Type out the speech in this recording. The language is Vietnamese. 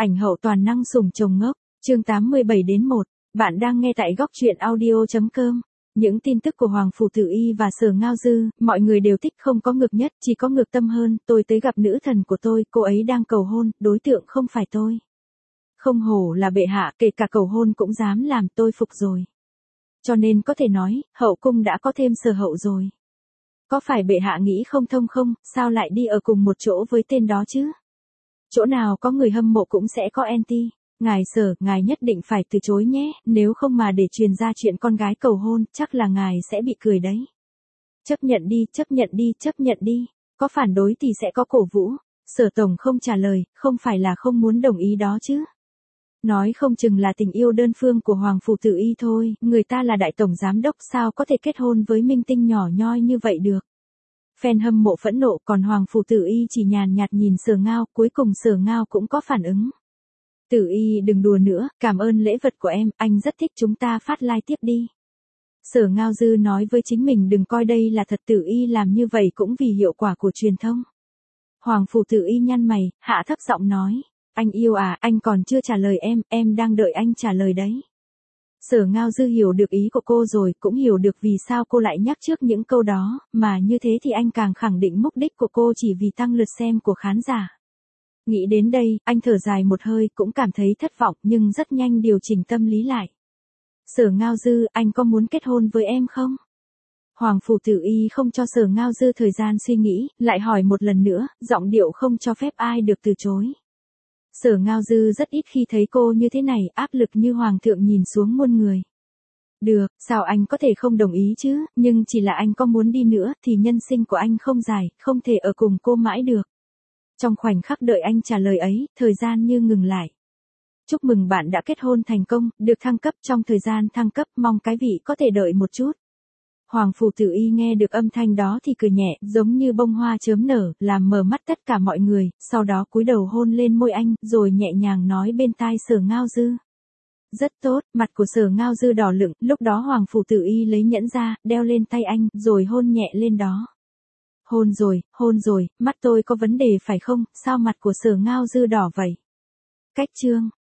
Ảnh hậu toàn năng sủng chồng ngốc, chương 87-1, bạn đang nghe tại góc truyện audio.com. Những tin tức của Hoàng Phủ Tử Y và Sở Ngao Dư, mọi người đều thích không có ngược nhất, chỉ có ngược tâm hơn, tôi tới gặp nữ thần của tôi, cô ấy đang cầu hôn, đối tượng không phải tôi. Không hổ là bệ hạ, kể cả cầu hôn cũng dám làm, tôi phục rồi. Cho nên có thể nói, hậu cung đã có thêm Sở Hậu rồi. Có phải bệ hạ nghĩ không thông không, sao lại đi ở cùng một chỗ với tên đó chứ? Chỗ nào có người hâm mộ cũng sẽ có anti. Ngài Sở, ngài nhất định phải từ chối nhé, nếu không mà để truyền ra chuyện con gái cầu hôn, chắc là ngài sẽ bị cười đấy. Chấp nhận đi, chấp nhận đi, chấp nhận đi. Có phản đối thì sẽ có cổ vũ. Sở Tổng không trả lời, không phải là không muốn đồng ý đó chứ. Nói không chừng là tình yêu đơn phương của Hoàng Phủ Tử Y thôi, người ta là đại tổng giám đốc sao có thể kết hôn với minh tinh nhỏ nhoi như vậy được. Fan hâm mộ phẫn nộ, còn Hoàng Phủ Tử Y chỉ nhàn nhạt nhìn Sở Ngao, cuối cùng Sở Ngao cũng có phản ứng. Tử Y đừng đùa nữa, cảm ơn lễ vật của em, anh rất thích, chúng ta phát like tiếp đi. Sở Ngao Dư nói với chính mình đừng coi đây là thật, Tử Y làm như vậy cũng vì hiệu quả của truyền thông. Hoàng Phủ Tử Y nhăn mày, hạ thấp giọng nói, anh yêu à, anh còn chưa trả lời em đang đợi anh trả lời đấy. Sở Ngao Dư hiểu được ý của cô rồi, cũng hiểu được vì sao cô lại nhắc trước những câu đó, mà như thế thì anh càng khẳng định mục đích của cô chỉ vì tăng lượt xem của khán giả. Nghĩ đến đây, anh thở dài một hơi, cũng cảm thấy thất vọng nhưng rất nhanh điều chỉnh tâm lý lại. Sở Ngao Dư, anh có muốn kết hôn với em không? Hoàng Phủ Tử Y không cho Sở Ngao Dư thời gian suy nghĩ, lại hỏi một lần nữa, giọng điệu không cho phép ai được từ chối. Sở Ngao Dư rất ít khi thấy cô như thế này, áp lực như hoàng thượng nhìn xuống muôn người. Được, sao anh có thể không đồng ý chứ, nhưng chỉ là anh có muốn đi nữa thì nhân sinh của anh không dài, không thể ở cùng cô mãi được. Trong khoảnh khắc đợi anh trả lời ấy, thời gian như ngừng lại. Chúc mừng bạn đã kết hôn thành công, được thăng cấp, trong thời gian thăng cấp mong cái vị có thể đợi một chút. Hoàng Phủ Tử Y nghe được âm thanh đó thì cười nhẹ, giống như bông hoa chớm nở, làm mờ mắt tất cả mọi người, sau đó cúi đầu hôn lên môi anh, rồi nhẹ nhàng nói bên tai Sở Ngao Dư. Rất tốt, mặt của Sở Ngao Dư đỏ lựng, lúc đó Hoàng Phủ Tử Y lấy nhẫn ra, đeo lên tay anh, rồi hôn nhẹ lên đó. Hôn rồi, mắt tôi có vấn đề phải không, sao mặt của Sở Ngao Dư đỏ vậy? Cách chương.